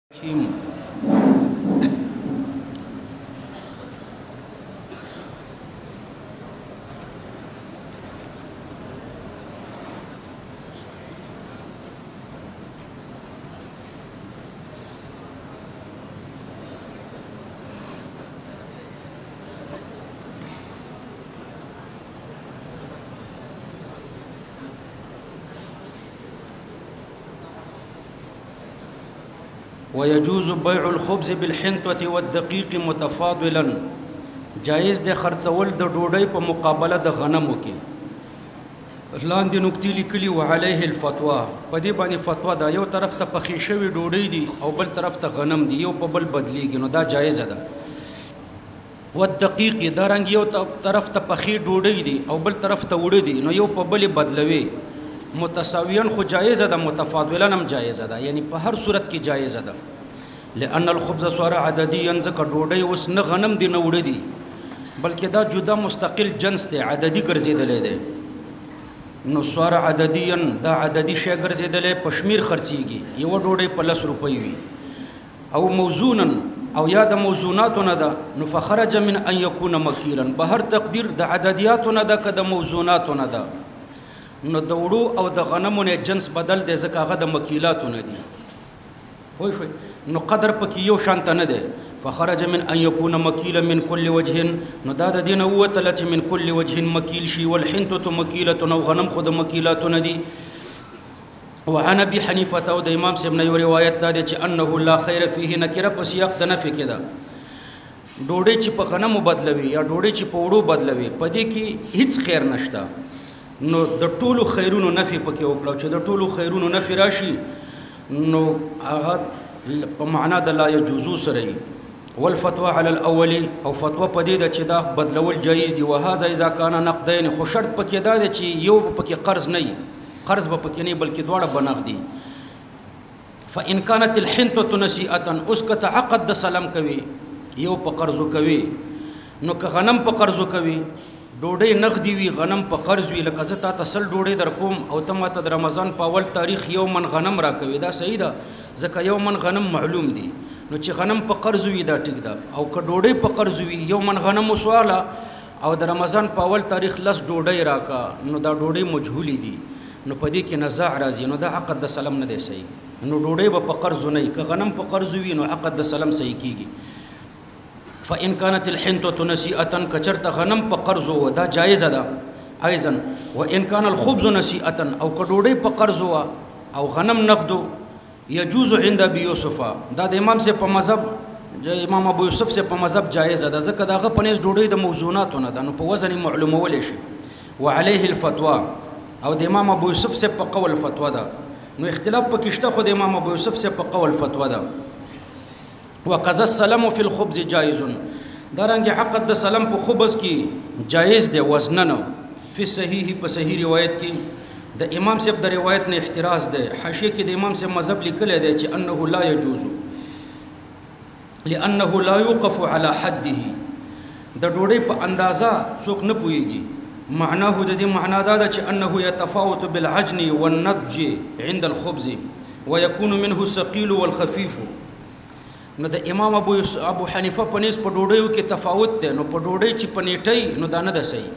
الرحيم. ويجوز بيع الخبز بالحنطة والدقيق متفاضلا. جائز د خرڅول د ډوډۍ په مقابله د غنمو کې. لاندې نکتې لیکلي وعليه الفتوى. په دې باندې فتوا ده، یو طرف ته پخې شوي ډوډۍ دي او بل طرف ته غنم دي، یو په بل بدلیږي، نو دا جایز ده. والدقیق دا رنګ یو طرف ته پخې ډوډۍ دي او بل طرف ته وړه دي، نو یو په بل بدلوي. متساویان خو جایزه ده، متفاضلا هم جایزه ده، یعنی په هر صورت کې جایزه ده. لأن الخبز صار عدديا، ځکه ډوډۍ اوس نه غنم دي نه وړه دي، بلکې دا جدا مستقل جنس دی، عددي ګرځېدلی دی. نو صار عدديا، دا عددي شی ګرځېدلی، په شمیر خرڅېږي. یوه ډوډۍ په 10 روپۍ وي. او موزونا، او یا د موزوناتو نه ده، نو فخرج من ان يكون مکیلا، به هر تقدیر د عددیاتو نه ده که د موزوناتو نه ده، نو د وړو او د غنمو نه جنس بدل دی، ځکه هغه د مکیلاتو نه دي. پوه شوئ؟ نو قدر پکې یو شانته نه دی. فخرج من ان يكون مکیلا من كل وجه، نو دا د دې نه ووتله چې من كل وجه مکیل شي. والحنطة مکیلة، او غنم خو د مکیلاتو نه دي. وعن ابي حنیفه، او د امام صاحب نه یو روایت دا دی چې انه لا خیر فيه، نکره په سیاق د نفي کې ده. ډوډۍ چې په غنمو بدلوي یا ډوډۍ چې په وړو بدلوي، په دې کې هیڅ خیر نشته. نو د ټولو خیرونو نفي پکې وکړو، چې د ټولو خیرونو نفي راشي نو هغه په معنا د لا يجوز سره. والفتوى على الاول، او فتوا په دې ده چې دا بدلول جایز دي. وهذا اذا كان نقدين، خو شرط پکې دا دی چې یو پکې قرض نه وي، قرض به پکې نه بلکې دواړه بنغ دي. فان كانت الحنطة نسيئة، اوس که تعقد د سلام کوي، یو په قرضو کوي، نو که غنم په قرضو کوي، ډوډۍ نغدي وي غنم په قرض وي، لکه زه تا ته 100 ډوډۍ در کوم او ته ماته د رمضان په اول تاریخ یو من غنم را کوي، دا صحیح ده، ځکه یو من غنم معلوم دي. نو چې غنم په قرض وي دا ټیک ده، او که ډوډۍ په قرض وي، یو من غنم وسواله او د رمضان په اول تاریخ 10 ډوډۍ راکا، نو دا ډوډۍ مجهولي دي، نو په دې کې نزاع راځي، نو دا عقد د سلام نه دی صحیح. نو ډوډۍ به په قرض نه وي، که غنم په قرض وي نو عقد د سلام صحیح کیږي. فإن كانت الحنطة نسيئة، كچرت غنم په قرض و، دا جایز ده. ايضا وإن كان الخبز نسيئة، او کډوډۍ په قرض و او غنم نقدو، يجوز عند ابي يوسف، دا د امام سے په مذهب، امام ابو یوسف سے په مذهب جایز ده، ځکه داغه پنيز ډوډۍ د موزوناتو نه ده، نو په وزن معلومول شي. وعليه الفتوى، او د امام ابو یوسف سے په قول فتوا ده. نو اختلاف پکې شته، خو د امام ابو یوسف سے په قول فتوا ده. وقضى السلام في الخبز جائز، دا رنګ عقد د سلام په خبز کې جائز دی وزنن. فی صحیح، په صحیح روایت کې د امام صاحب د روایت نه احتراز دی. حاشیه کې د امام صاحب مذهب لیکل دی چې انه لا يجوز لانه لا يوقف على حده، د ډوډۍ په اندازه څوک نه پويږي. معناه د دې معنا دا ده چې انه يتفاوت بالعجن والنضج عند الخبز ويكون منه الثقيل والخفيف. نو د امام ابو حنیفه په نس په ډوډیو کې تفاوت دی، نو په ډوډۍ چې پنیټي نو دا نه ده صحیح.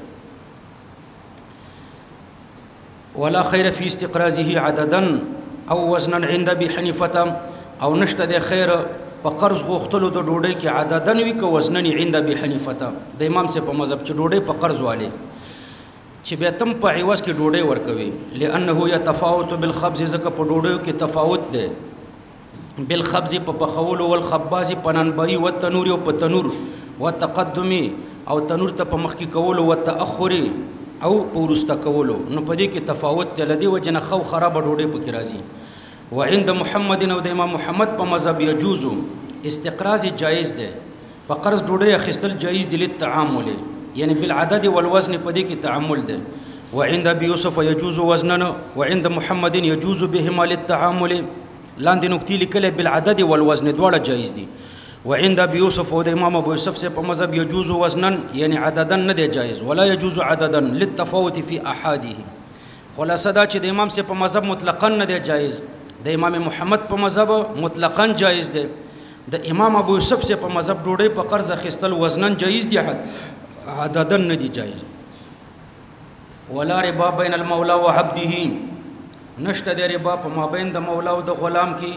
ولا خیر فی استقرازه عددا او وزنا عند ابي حنیفه، او نشته د خیر په قرض غوښتلو د ډوډۍ کې عددا وی که وزنا عند ابي حنیفه، د امام سے په مذهب چې ډوډۍ په قرض والے چې بیا تم په عوض کې ډوډۍ ورکوي. لانه يتفاوت بالخبز، ځکه په ډوډیو کې تفاوت دی. بالخبز په پخولو، والخباز په ننبوي، والتنور او په تنور، والتقدمي او تنور ته په مخ کې کولو، والتاخر او په وروسته کولو، نو په دې کې تفاوت دی. لدی وجنه خو خراب ډوډۍ پکې راځي. وعند محمد، او د امام محمد په مذهب يجوز استقراض جائز دی، په قرض ډوډۍ اخیستل جائز دی للتعامل، یعنی بالعدد والوزن، په دې کې تعامل دی. وعند ابي يوسف يجوز وزنا، وعند محمد يجوز بهما للتعامل. لاندې نکتې لیکلې بالعدد والوزن دواړه جایز دي. وعند ابي يوسف، او د امام ابو یوسف سے په مذهب يجوز وزنا، یعنی عددا نه دی جایز، ولا يجوز عددا للتفاوت في احاده. خلاصه دا چې د امام سے په مذهب مطلقاً نه دی جایز، د امام محمد په مذهب مطلقاً جایز دی، د امام ابو یوسف سے په مذهب ډوډۍ په قرض اخیستل وزنن جایز دی، عددن نه دی جایز. ولا ربا بین المولا و عبده، نشته د ربا په مابین د مولا او د غلام کې،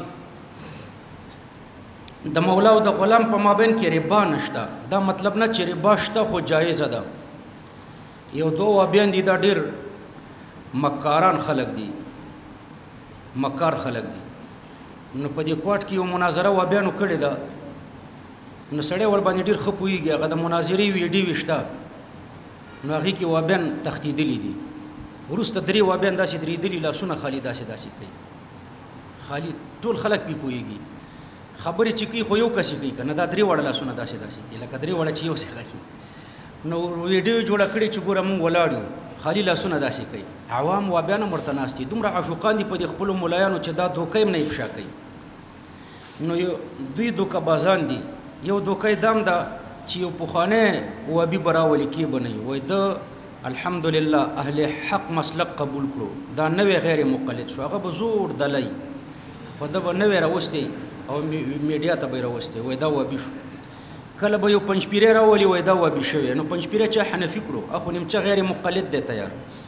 د مولا او د غلام په مابین کې ربا نشته. دا مطلب نه چې ربا شته خو جایز ده. یو دو وابیان دي دا ډیر مکاران خلق دي، مکار خلق دي. نو په دې کوټ کې یو مناظره وابیانو کړې ده، نو سړی ور باندې ډیر ښه پوهېږي، هغه د مناظرې ویډیو شته، نو هغې کې وابیان تښتېدلي دي. وروسته 3 وابیان داسې درېدلي، لاسونه خالي داسې کوي، خالي ټول خلک پې پوهېږي. خبرې چې کوي خو یو کسې کوي که نه، دا 3 وړه لاسونه داسې کوي لکه 3 وړه چې یو څه کوي. نو ویډیو جوړه کړې چې ګوره مونږ ولاړ یو، خالي لاسونه داسې کوي. عوام وابیان هم ورته ناست دي، دومره عاشقان دي په دې خپلو ملایانو چې دا دوکه هم نه افشا کوي. نو دوی دوکه بازان دي. یو دوکه یې دام ده چې یو پخوانی وابي به راولي کې به نه وي، وایي د الحمدلله اهل حق مسلک قبول کړو، دا نوی غیر مقلد شو، هغه به زور دلی، خو ده به نوی راوستی او میډیا ته به یې راوستی، وایي دا وابي شو. کله به یو پنجپیری راولي، وایي دا وابي شوی. نو پنجپیری چا حنفي کړو، اخو نیمچه غیر مقلد دی تیار.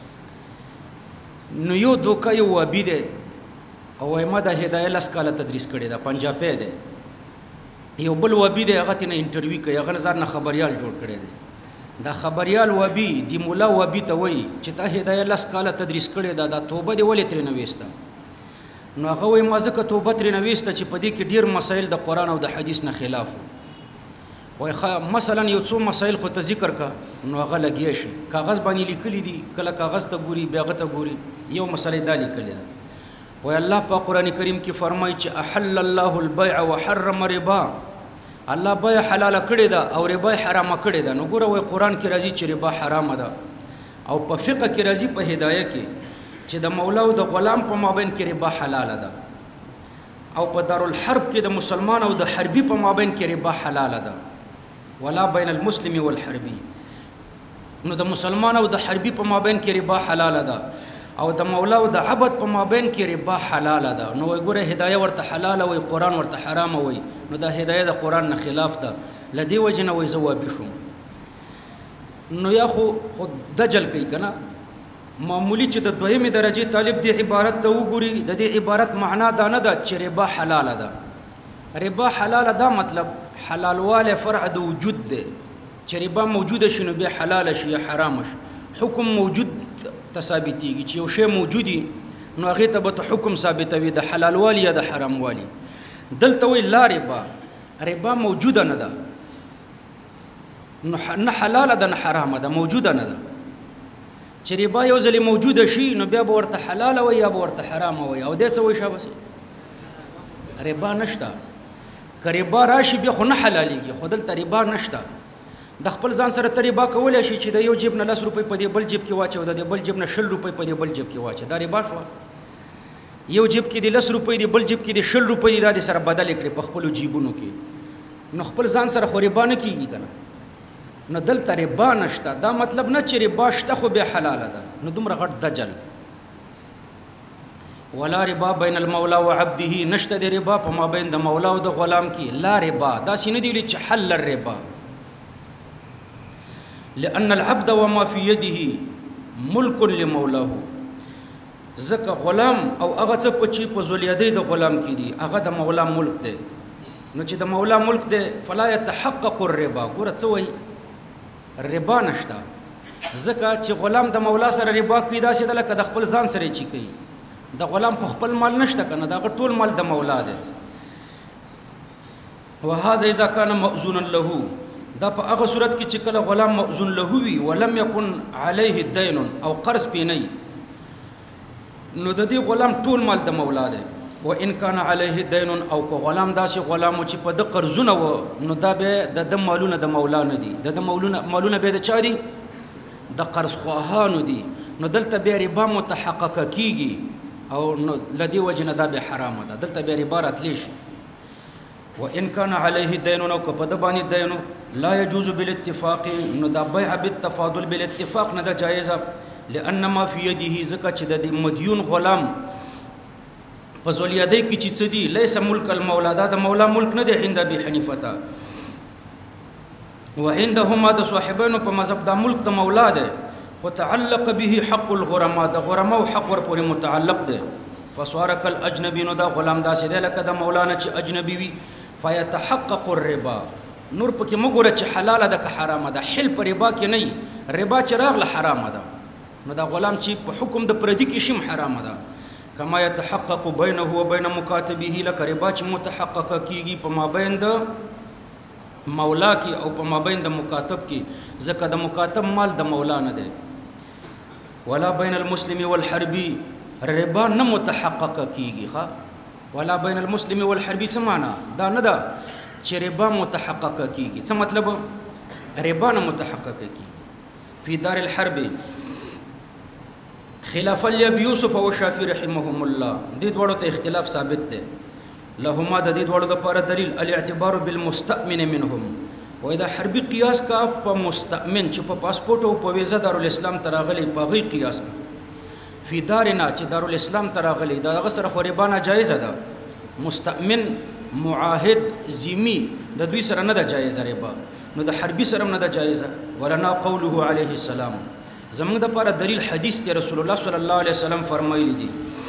نو یو دوکه یو وابي دی او وایي ما دا هدایه 10 کاله تدریس کړې ده، پنجابی دی. یو بل وابي دی، هغه تېنه انټرویو کوي، هغه ځان نه خبریال جوړ کړی دی. دا خبریال وابي دی مولا وابي ته وایي چې تا هدایه 10 کاله تدریس کړې ده، دا توبه دې ولې ترې نه ویسته؟ نو هغه وایي ما ځکه توبه ترې نه ویسته چې په دې کې ډېر مسایل د قرآن او د حدیث نه خلاف وو. وایي مثلا یو څو مسایل خو ته ذکر کا، نو هغه لګیا شي، کاغذ باندې لیکلي دي، کله کاغذ ته ګوري بیا هغه ته ګوري، یو مسله دا لیکلې ده. وایي الله په قرآن کریم کې فرمایي چې احل الله البيع وحرم ربا، الله بیع حلاله کړې ده او ربا حرامه کړې ده. نو ګوره وایي قرآن کې راځي چې ربا حرامه ده، او په فقه کې راځي په هدایه کې چې د مولا او د غلام په مابین کې ربا حلاله ده، او په دارالحرب کې د مسلمان او د حربي په مابین کې ربا حلاله ده. ولا بین المسلم والحربي، نو د مسلمان او د حربي په مابین کې ربا حلاله ده، او د مولا او د عبد په مابین کې ربا حلاله ده. نو وایي ګوره هدایه ورته حلاله وایي، قرآن ورته حرامه وایي، نو دا هدایه د قرآن نه خلاف ده. له دې وجې نه وایي زه وابي شوم. نو یا خو دجل کوي که نه، معمولی چې د 2مې درجې طالب دې عبارت ته وګوري، د دې عبارت معنا دا نه ده چې ربا حلاله ده. ربا حلاله دا مطلب حلالواله فرع د وجود دی، چې ربا موجوده شي نو بیا حلاله شي یا حرامه شي. حکم موجود ثابتېږي، چې یو شی موجودي نو هغې ته به ته حکم ثابتوي د حلالوالي یا د حراموالي. دلته وایي لا ربا، ربا موجوده نه ده، نو نه حلاله ده نه حرامه ده، موجوده نه ده. چې ربا یو ځلې موجوده شي نو بیا به ورته حلاله وایي یا به ورته حرامه وایي، او دې څه وایي شابسې ربا نشته. که ربا راشي بیا خو نه حلالېږي، خو دلته ربا نشته. د خپل ځان سره ته ربا کولی شي چې د یو جیب نه 10 روپۍ په دې بل جیب کې واچي، او د دې بل جیب نه 20 روپۍ په دې بل جیب کې واچي، دا ربا شوه. یو جیب کې د 10 روپۍ دی، بل جیب کې د 20 روپۍ دی، دا دې سره بدلې کړې په خپلو جیبونو کې، نو خپل ځان سره خو ربا نه کېږي که نه. نو دلته ربا نشته، دا مطلب نه چې ربا شته خو بیا حلاله ده، نو دومره غټ دجل. ولا ربا بین المولا و عبده، نشته د ربا په مابین د مولا او د غلام کې. لا ربا داسې نه دی ویلي چې حل الربا، لأن العبد وما في يده ملک لمولاه، ځکه غلام او هغه څه چې په ذولیدۍ د غلام کې دي هغه د مولا ملک دی. نو چې د مولا ملک دی فلا يتحقق الربا. ګوره څه وایي، ربا نشته، ځکه چې غلام د مولا سره ربا کوي داسې ده لکه د خپل ځان سره چې کوي. د غلام خو خپل مال نشته که نه، د هغه ټول مال د مولا دی. وهذا اذا كان مأذونا له، دا په هغه صورت کې چې کله غلام مأذون له وي ولم يكن عليه دین او قرض پې نه وي، نو د دې غلام ټول مال د مولا دی. وان كان عليه دین، او که غلام داسې غلام چې په د قرضونه و، نو دا به د مالونه د مولا نه دي، د مالونه به د چا دي؟ د قرض خواهانو دي. نو دلته بیا ربا متحققه کیږي، او نو لدی وجه نه دا به حرامه ده، دلته بیا ربا راتلی شي. وان كان عليه دین، او که په د باندې دین لا يجوز بالاتفاق، نو دا بیع بالتفاضل بالاتفاق نه ده جایزه. لأن ما في يده، ځکه چې د مدیون غلام په ذولیدی کې چې څه دي لیس ملک المولا دا د مولا ملک نه دی عند ابي حنیفه وعندهما د صاحبانو په مذهب دا ملک د مولا دی وتعلق به حق الغرماء د غرماء حق ور پورې متعلق دی فصارك الاجنبي نو دا غلام داسې دی لکه د مولانا چې اجنبي وي فيتحقق الربا نور پکې مګوره چې حلاله ده که حرامه ده حل په ربا کې نه ربا چې راغله حرامه ده نو دا غلام چې په حکم د پردي کې شم حرامه ده کما يتحقق بينه وبين مكاتبه لك ربا چې متحقق کیږي په مابین د مولا کې او په مابین د مکاتب کې ځکه د مکاتب مال د مولا نه دی ولا بین المسلم والحربي ربا نه متحقق کیږي ښا ولا بین المسلم والحربي څه معنا دا نه ده چې ربا متحقق کیږي څه مطلب ربا نه متحقق کیږي فی دار الحرب خلاف ابي يوسف او الشافعي رحمهم الله دې دوړو ته اختلاف ثابت دی لهما د دې دوړو لپاره دلیل الاعتبار بالمستأمن منهم و اذا حربي قياس کا په مستأمن چې په پاسپورت او په ویزا دارالاسلام تراغلي په غي قياس کا فی دارنا چې دارالاسلام تراغلي دا غسر خو ربا ناجایز ده مستأمن معاهد ذمي د دوی سره نه ده جایز ربا نو د حربي سره نه ده جایز ولنا قوله عليه السلام زموږ د لپاره دلیل حدیث دی رسول الله صلی الله علیه وسلم فرمایلی دي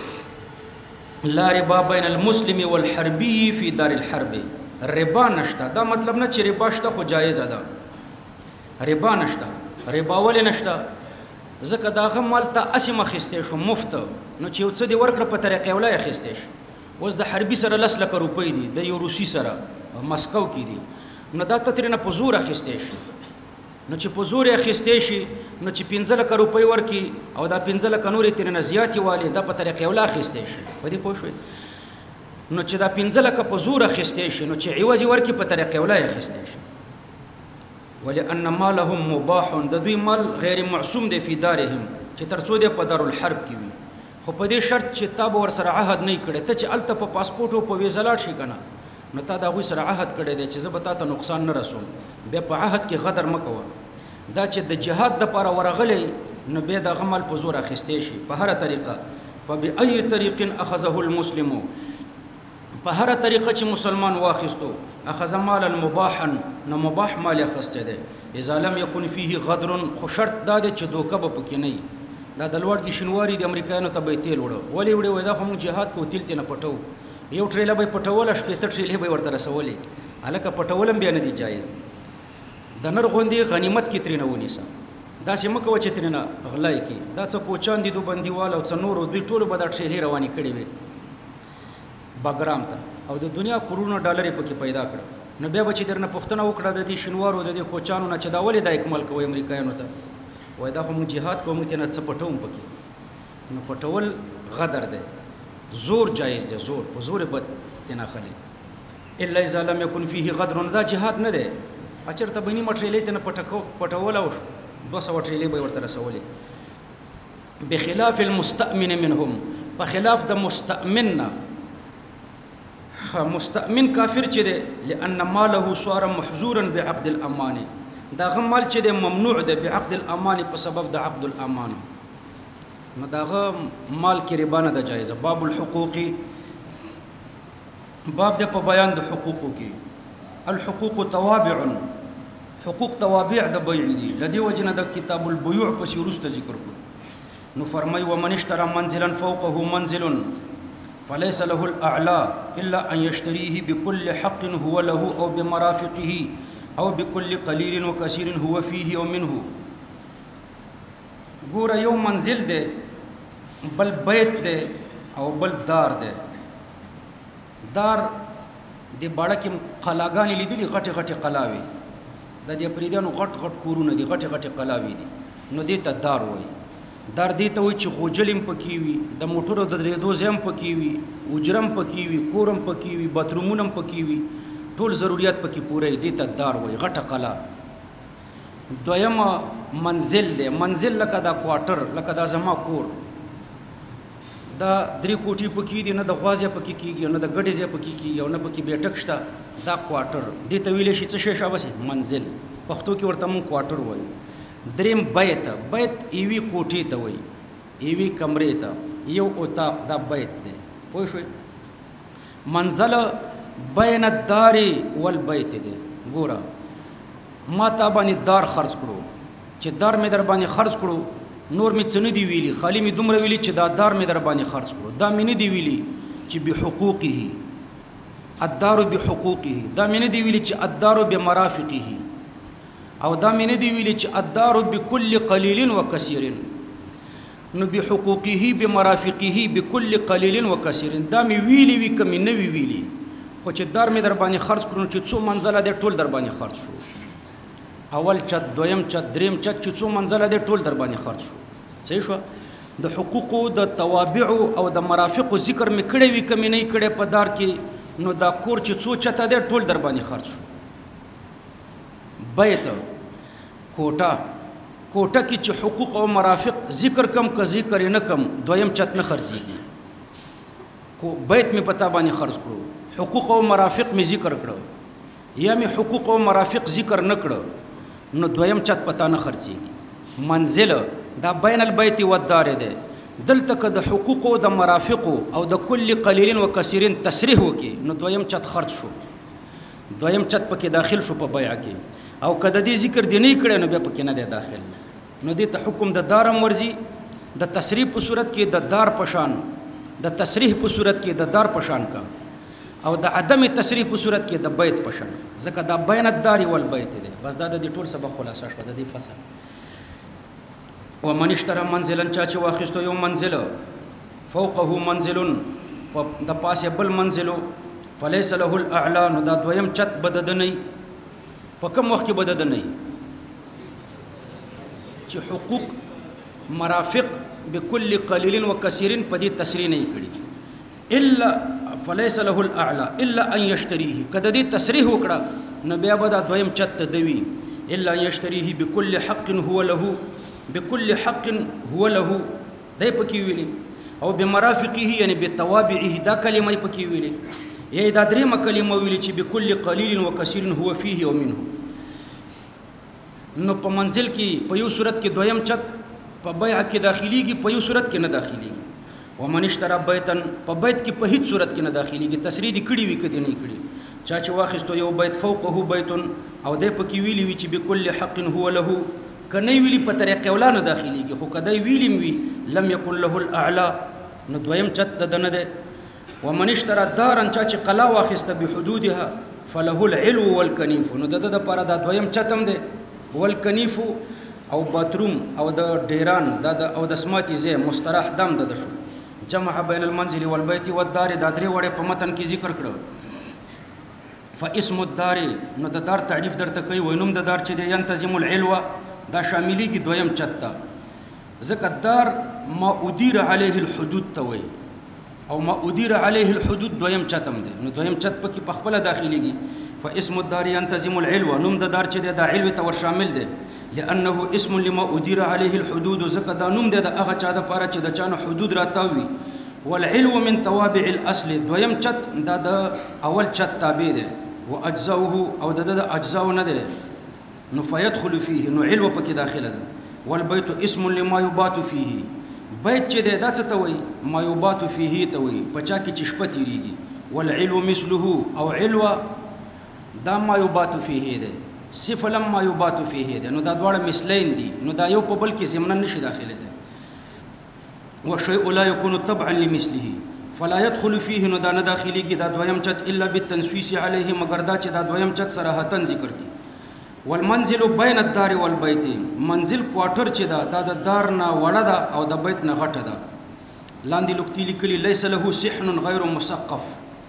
لا ربا بین المسلم والحربي في دار الحرب ربا نشتا دا مطلب نه چې ربا شته خو جایز ده ربا نشتا ربا ولې نشتا ځکه دا غم مال ته اسمه خسته شو مفت نو چې څه دی ورکړه په طریقې ولای خسته شي اوس د حربي سره 10 لک روپۍ دي د یو روسي سره مسکو کې دي نو دا ترنه په زور خسته شي نو چې په زور خسته شي نو چې 15 لک روپۍ ورکی او دا 15 لک نورې ترنه زیاتی والی دا په طریقې ولا خسته شي په دې پوه شئ نو چې دا 15 لک په زور خسته شي نو چې عوض ورکی په طریقې ولا خسته شي ولأن مالهم مباح د دوی مال غیر معصوم دی فی دارهم چې ترڅو دی په دار الحرب کې وي خو په دې شرط چې تا به ور سره عهد نه کړي ته چې الته په پاسپورت او په ویزا لاړ شي کنه نو تا دا غوي سره عهد کړي دی چې زه به تاسو نقصان نه رسوم بیا په عهد کې غدر مکوه دا چې د جهاد د لپاره ورغلې نو به د غمل په زور اخیستې شي په هر طریقه فبأي طريق اخذه المسلم په هر طریقه چې مسلمان واخیستو اخذ مالا مباحا نو مباح مال اخسته ده اذا لم يكن فيه غدر خو شرط دا چې دوکه به پکې نه دا د لوړ کې شنواري د امریکایانو ته به تیل وړو ولی وړي دا هم جهاد کو تیل ته نه پټو یو ټریله به پټول شپې ته ټریله به ورته رسولې الکه پټولم بیا نه دی جایز د نر غوندي غنیمت کې ترنه ونیسه دا سیمه کو چې ترنه غلای کې دا څه کوچان دي دو بندیوال او څ نور دوی ټول به دا ټریله رواني کړي وي باګرام ته او د دنیا کروڑونو ډالر پکې پیدا کړ نو بیا به چې درنه پښتنه وکړه د دې شنوارو د دې کوچانو نه چې دا ولې د اکمل کوي امریکایانو ته وای دا خو موږ جهاد کوو ته نه څه پټوم پکې نو پټول غدر دی زور جایز دی زور په زور به تنه خلی الا اذا لم يكن فيه غدر دا جهاد نه دی اچرته بني مټریلې ته نه پټول او 200 ټریلې به ورته رسولې بخلاف المستأمن منهم په خلاف د مستأمن مستأمن کافر چې دی لأن ماله صار محظورا بعقد الامان دا غم مال چې دی ممنوع دی بعقد الامان په سبب د عقد الامان نو دا غم مال کې ربا نه د جایزه باب الحقوق باب د په بیان د حقوقو کې الحقوق توابع حقوق توابع د بیع دي لدی وجنه د کتاب البيوع په سیرست ذکر کو نو فرمای ومن اشترى منزلا فوقه منزل فليس له الأعلى إلا أن يشتريه بكل حق هو له أو بمرافقه أو بكل قليل وكثير هو فيه أو منه ګوره یو منزل دی بل بیت دی او بل دار دی دار دی باړه کې قلاګانې لیدلې غټې غټې قلاوي د دې پریدانو غټ غټ کورونه دي غټې غټې قلاوي دي نو دې ته دار وایي دار دې ته وایي چې غوجلم پکې وي د موټرو د درېدو ځای پکې وي اجرم پکې وي کورم پکې وي باترومونه پکې وي ټول ضرورت پکې پوره دي ته دار وایي غټه قلا دویم منزل دی منزل لکه دا کوارټر لکه دا زما کور دا 3 کوټي پکې دي نه د غوازه پکې کیږي نه د ګډې ځای پکې کیږي او نه پکې بیٹک شته دا کوارټر دې ته ویل شي څه شي شابه منزل پښتو کې ورته مون کوارټر وایي دریم بیت ایوی کوټی ته وای ایوی کمرې ته یو اتاق دا بیت دی پوه شئ منزل بین الدار والبیت دی. ګوره ما تا باندې دار خرج کړو، چې دار مې در باندې خرج کړو نور مې څه نه دی ویلي، خالی مې دومره ویلي چې دا دار مې در باندې خرج کړو. دا مې نه دی ویلي چې بحقوقه الدار بحقوقه، دا مې نه دی ویلي چې الدار بمرافقه، او دا مې نه دی ویلي چې الدار بكل قلیل وکثیر. نو بحقوقه بمرافقه بكل قلیل وکثیر دا مې ویلي وي که مې نه وی ویلي، خو چې دار مې در باندې خرج کړو چې څو منزله دی ټول در باندې خرج شو. اول چت، دویم چت، دریم چت چې څو منزله دی ټول در باندې خرج شو. صحیح شو؟ د حقوقو د توابع او د مرافقو ذکر مې کړی وي که مې نه کړی په دار کې، نو دا کور چې څو چته دی ټول در باندې خرج شو. بیت کوټه، کوټه کې چې حقوق او مرافق ذکر کم که ذکر نه کم دویم چت نه خرڅېږي. بیت مې پتا باندې خرج کړو، حقوق او مرافق مې ذکر کړو، یا مې حقوق او مرافق ذکر نه کړو نو دویم چت پتا نه خرڅېږي. منزل دا بین البیت والدار دی. دلته که د حقوق او د مرافق او د کل قلیل و کثیر تصریح وکي نو دویم چت خرج شو، دویم چت پکې داخل شو په بیع کې. او که د دې ذکر دی نه کړی نو بیا پکې نه دی داخل. نو دې ته حکم د دارم ورځي، د تصریح په صورت کې د دار پشان، د تصریح په صورت کې د دار پشان کا، او د عدم تصریح په صورت کې د بیت پشان. ځکه دا بین الدار والبیت دی. بس دا د دې ټول سبق خلاصه شوه د دې فصل. ومن اشترى منزلا چا چې واخیستو یو منزل فوقه منزل د پاسه بل منزل فليس له الاعلى، نو دا دویم چت بدد نه. په کوم وخت کې بدد نه چې حقوق مرافق بكل قلیل وکثیر په دې تصریح نه کړي، الا فليس له الاعلى الا ان يشتريه. کله دې تصریح وکړه نو بیا به دا دویم چت دوی الا ان يشتريه بكل حق هو له، بكل حق هو له دای پکې ویلي، او بمرافقه یعنی بتوابعه دا کلمه پکې ویلي، یا دا درېمه کلمه ویلي چې بكل قلیل وکثیر هو فيه ومنه. نو په منزل کې په یو صورت کې دویم چت په بیع کې داخليږي، په یو صورت کې نه داخليږي. ومن اشترى بیتا په بیت کې په هیڅ صورت کې نه داخليږي. تصریح دي کړي وي کدي نه کړي. چا چې واخیستو یو بیت فوقه بیت او دې پکې ویلي وي چې بكل حق هو له، کنه ویلی په طریقې ولا نه داخليږي، خو کدی ویلیم وی لم يكن له الاعلى نو دویم چت دنه ده. ومن اشترى دارا چا چې قلا واخسته بحدودها فله العلو والكنيف، نو د لپاره دا دویم چتم ده. والكنيف او باتروم او د ډیران او د سماتی زه مستراح دم ده شو. جمع بین المنزل والبيت والدار دا درې وړه په متن کې ذکر کړو. فاسم الدار نو د دار تعریف درته کوي، وینم د دار چې د ينتظم العلو دا شاملی کی دویم چتا. ځکه دار ما ادیر علیه الحدود ته وي، او ما ادیر علیه الحدود دویم چتم دی. نو دویم چت پکې په خپل داخليږي. فاسم الدار ينتظم العلو، نوم د دار چې د علو ته ور شامل دی، لانه اسم لما ادیر علیه الحدود. ځکه دا نوم دی د هغه چا د پاره چې د چانه حدود راتاوي. والعلو من توابع الاصل، دویم چت دا د اول چت تابع دی. واجزاؤه او د اجزاء نه دی، نو فيدخل فيه نو علو پکې داخله ده. والبيت اسم لما يبات فيه، بیت چې دا څه ته وایي ما يبات فيه ته وایي پچا کې چې شپه تیریږي. والعلو مثله او علو دا ما يبات فيه ده، صفه لما يبات فيه ده، نو دا دواړه مثلین دي، نو دا یو په بل کې ضمن نشي داخله ده. والشيء لا يكون تبعا لمثله فلا يدخل فيه، نو دا نه داخليږي دا دویم چت الا بالتنسويس عليه، مگر دا چې دا دویم چت صراحتن ذکر کی. والمنزل بین الدار والبیت، منزل کوارټر چې دا د دار نه وړه ده او د بیت نه غټه ده. لاندې لوکتی لیکلي ليس له صحن غیر مسقف،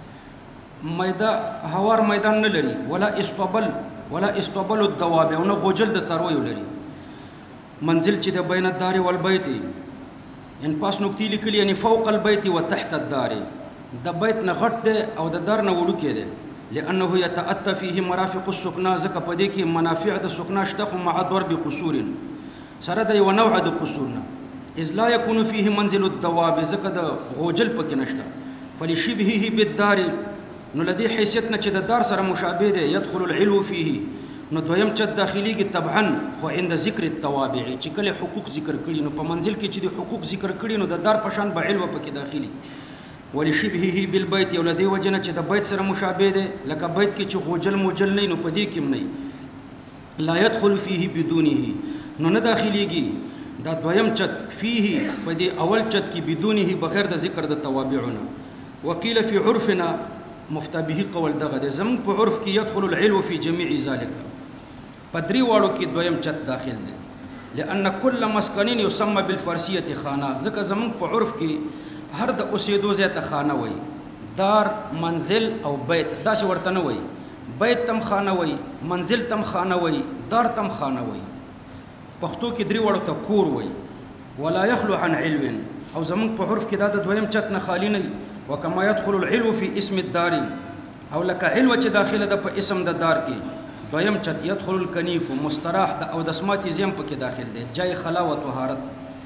هوار میدان نه لري، ولا استبل الدواب او نه غوجل د څارویو لري. منزل چې د بین الدار والبیت ان پاس نوکتی لیکلي یعنی فوق البیت وتحت الدار، د بیت نه غټ ده او د دار نه وړوکی ده. لانه يتاتى فيه مرافق السكنى، ځکه په دې کې منافع د سکنا شته خو مع ضرب قصور سره د یو نوع د قصورنا. اذ لا يكون فيه منزل الدواب، ځکه د غوجل پکې نشته. فلشبهه بالدار، نو لدی حیثیت نه چې د دار سره مشابه ده. يدخل العلو فيه، نو دویم چت داخليږي طبعا خو عند ذکر التوابع، چې کله حقوق ذکر کړي نو په منزل کې چې د حقوق ذکر کړي نو د دار پشان به علو پکې داخلي. ولشبهه بالبيت او لدی وجنه چې د بیت سره مشابه ده لکه بیت کې چې غوجل موجل نه نو پدې کې نه لا يدخل فيه بدونه نو نه داخليږي دا دویم چت فيه پدې اول چت کې بدونه بغیر د ذکر د توابعنا وقيل في عرفنا مفتى به قول دغه د زم په عرف کې يدخل العلو في جميع ذلك پدری واړو کې دویم چت داخل ده لأن كل مسكن يسمى بالفارسية خانه ځکه زمون په عرف کې هر د اوسېدو ځای ته خانه وای دار منزل او بیت داسې ورته نه وای بیت تم خانه وای منزل تم خانه وای دار تم خانه وای پښتو کې درې وړو ته کور وای ولا يخلو عن علو او زمون په عرف کې دا د دویم چت نه خالی نه وكما يدخل العلو في اسم الدار او لك علو چې داخله د په اسم د دار کې دویم چت يدخل الكنيف مستراح د او د اسمات زم په کې داخل دی جای خلا او طهارت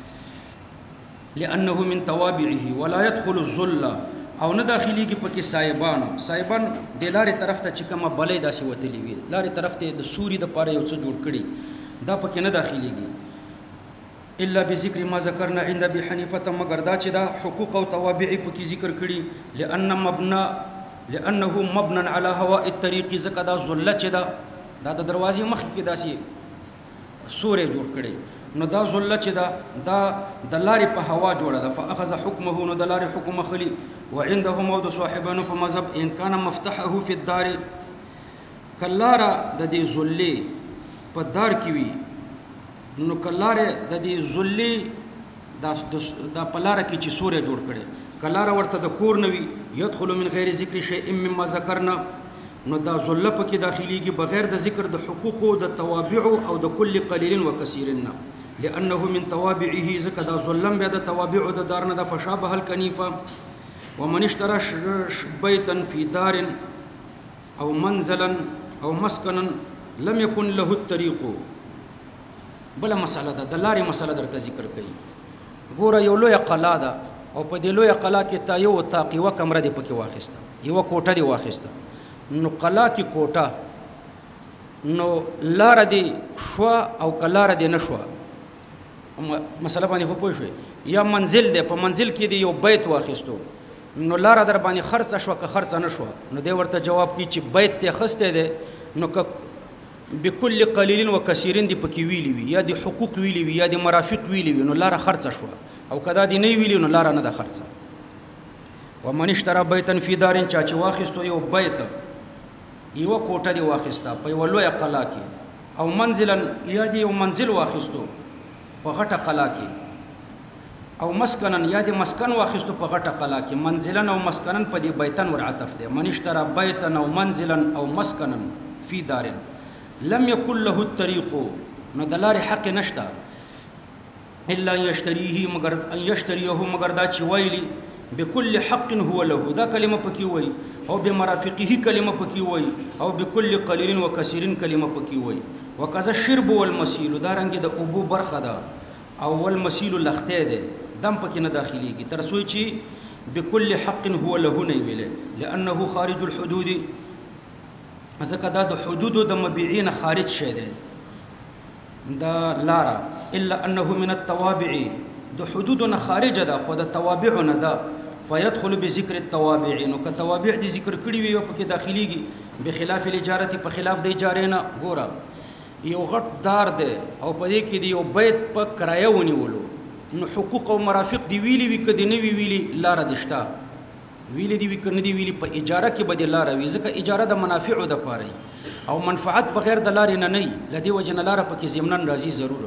لانه من توابعه ولا يدخل الظل او نه داخليږي په کې صاحبان د لارې طرف ته چې کومه بلې داسې وتلی وي لارې طرف ته د سوري د پاره یو څه جوړ کړي دا په کې نه داخليږي الا بذكر ما ذكرنا عند ابي حنيفه مگر دا چې دا حقوق او توابع په کې ذکر کړي لانه مبنى على هواء الطريق زکه دا ذله چې دا د دروازې مخ کې داسې سورې جوړ کړي نو دا ذله چې دا د لارې په هوا جوړه ده فاخذ حكمه نو د لارې حکم خلی وعنده موضع صاحبانو په مذهب ان كان مفتحه في الدار کلاره د دې ذلې په دار کې وي نو کلاره د دې ذلې دا پلاره کې چې سورې جوړ کړي کلاره ورته د کور نوي يدخل من غیر ذکر شيء مما ذكرنا نو دا ذله پکې داخليږي بغیر د ذکر د حقوق او د توابع او د كل قليل وكثير لانه من توابعه ذکر دا ظلم به د توابع د دارنه د فشابه الكنيفه ومن اشترى بيتا في دار او منزلا او مسكنا لم يكن له الطريق بل مساله د لارې مساله درته ذکر کړي ګوره یو لوی قلا ده او په دې لوی قلا کې تا یو تاقیوه کمره دی پکې واخیسته یو کوټه دی واخیسته نو قلا کې کوټه نو لار دی شو او کلار دی نشو مسله باندې خو پوه شئ یا منزل دی په منزل کې دی یو بیت واخیستو نو لار در باندې خرڅ شو که خرڅ نه شو نو دی ورته جواب کی چې بیت ته خسته دی نو که بكل قليل وكثير دی پکې ویلی وی یا دی حقوق ویلی وی یا دی مرافق ویلی وی نو لار خرڅ شو او کدا دی نه ویلی نو لار نه د خرڅ ومن اشترى بيتا في دار چا چې واخیستو یو بیت یو کوټه دی واخیستا په یو لوی قلا کې او منزلا یا دی یو منزل واخیستو په غټه قلا کې او مسکنن یا دی مسکن واخیستو په غټه قلا کې منزلن او مسکنن په دی بیتن ور عطف دی من اشترى بيتا او منزلا او مسکنن في دار لم يكن له الطريق نو دلار حق نشتا الا يشتريه مگر ان يشتريه مگر دا چې ویلی بكل حق هو له دا کلمه پکې وای او بمرافقه کلمه پکې وای او بكل قليل وكثير کلمه پکې وای وکذا الشرب والمسيل دا رنګ د ابو برخه دا او والمسيل لخته ده دم پکې نه داخليږي تر سوې چې بكل حق هو له نه ویل لانه خارج الحدود ځکه دا د حدود د مبيعين خارج شه ده دا لارا الا انه من التوابع د حدودنا خارج ده خو د توابعنا ده فيدخل بذكر التوابعين وكتوابع دي ذکر کړي وي په کې داخليږي بخلاف الاجاره په خلاف د اجاره نه ګوره یو غټ دار ده او په دې کې دی یو بیت په کرایه ونیولو نو حقوق او مرافق دی ویلي وی کدی نه ویلي لار دشتا ویلي دی وکنه دی ویلي په اجاره کې به د لار وی ځکه اجاره د منافع د پاره او منفعت بغیر د لار نه نه لدی وجه نه لار په کې زمنن راځي ضرور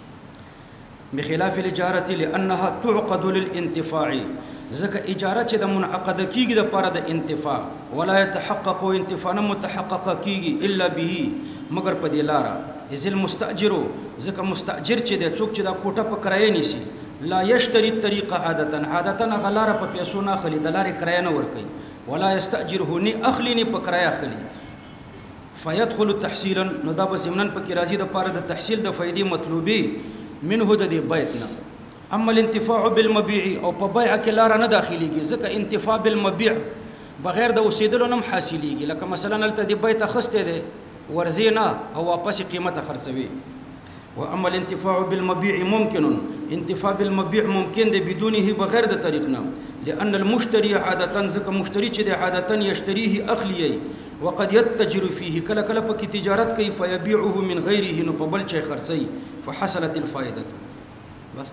بخلاف الاجاره لانها تعقد للانتفاع ځکه اجاره چې د منعقد کیږي د پاره د انتفاع ولا يتحقق انتفاع متحقق کیږي الا به مگر په دې لار از المستاجر ځکه مستاجر چې د څوک چې د کوټه په کرایه نیسي لا يشتري الطريق عادتا غلاره په پیسو نه خلی د لارې کرایه نه ور کوي ولا يستاجره ني اخلي ني په کرایه خلی فيدخل تحصيلا نو دا به زمنن په کې راځي د پاره د تحصیل د فائدې مطلوبي منه د دې بیتنا اما الانتفاع بالمبيع او په بيع کې لار نه داخليږي ځکه انتفاع بالمبيع بغیر د اوسېدلو نه حاصلېږي لکه مثلا الته د بیت خسته ده ورزینا او واپس قیمته خرڅوي واما الانتفاع بالمبيع ممكن انتفاع بالمبيع ممکن دی بدونه بغیر د طریق نه لأن المشتري عادة ځکه مشتری چې د عادتا یشتریه اخلی وقد يتجر فيه کله کله پکې تجارت کوي فيبيعه من غیره نو په بل چا خرڅي فحصلت الفائده بس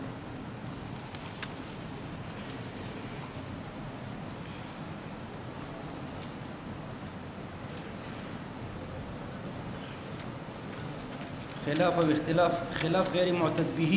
خلاف او اختلاف خلاف غیر معتد به